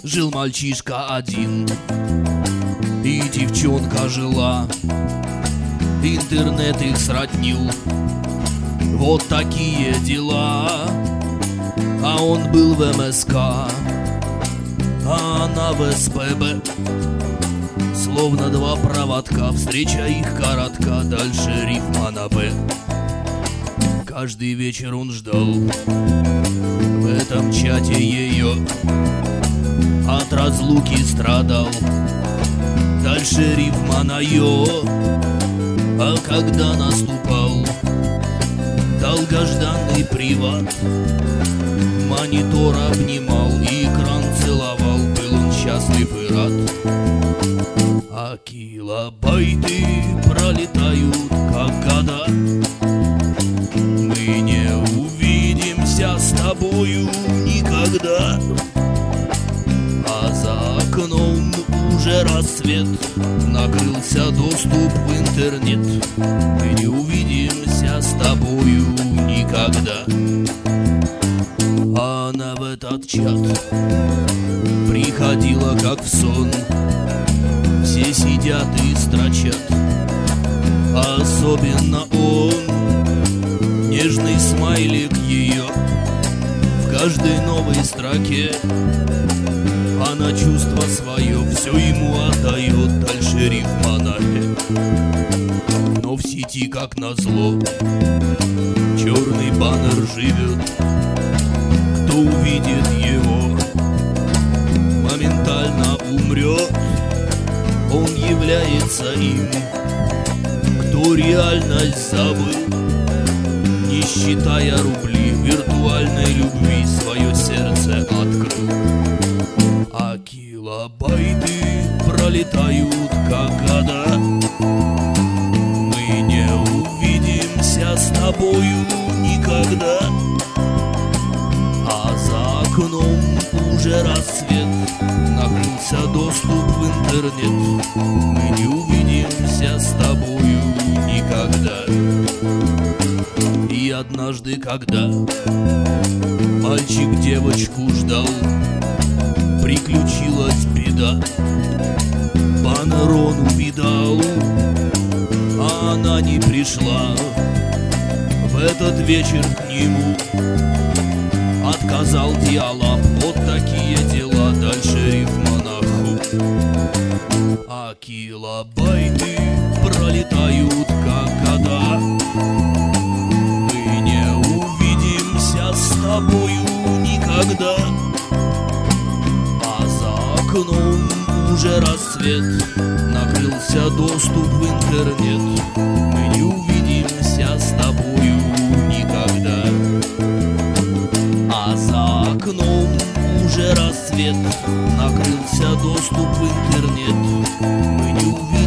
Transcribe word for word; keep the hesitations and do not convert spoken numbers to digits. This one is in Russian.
Жил мальчишка один, и девчонка жила. Интернет их сроднил, вот такие дела. А он был в эм эс ка, а она в эс пэ бэ. Словно два проводка, встреча их коротка, дальше рифма на «П». Каждый вечер он ждал в этом чате ее, от разлуки страдал, дальше рифма на «ё». А когда наступал долгожданный приват, монитор обнимал и экран целовал, был он счастлив и рад. А килобайты пролетают, как года. Мы не увидимся с тобою никогда. А за окном уже рассвет, накрылся доступ в интернет. Мы не увидимся с тобою никогда. А она в этот чат приходила как в сон. Все сидят и строчат, особенно он. Нежный смайлик ее в каждой новой строке. Она чувство свое все ему отдает, дальше рифма на «э». Но в сети, как назло, черный баннер живет. Кто увидит его, моментально умрет. Он является им, кто реальность забыл, не считая рубли, виртуальной любви свое сердце открыл. А килобайты пролетают, как года. Мы не увидимся с тобою никогда. А за окном уже рассвет, накрылся доступ в интернет. Мы не увидимся с тобою никогда. И однажды, когда мальчик девочку ждал, приключилась беда. Баннер он увидал, а она не пришла. В этот вечер к нему отказал диалаб. Вот такие дела, дальше рифма на «ху». А килобайты пролетают, как года. Мы не увидимся с тобою никогда. А за окном уже рассвет, накрылся доступ в интернет. Мы не увидимся с тобою никогда. А за окном уже рассвет, накрылся доступ в интернет. Мы не увидимся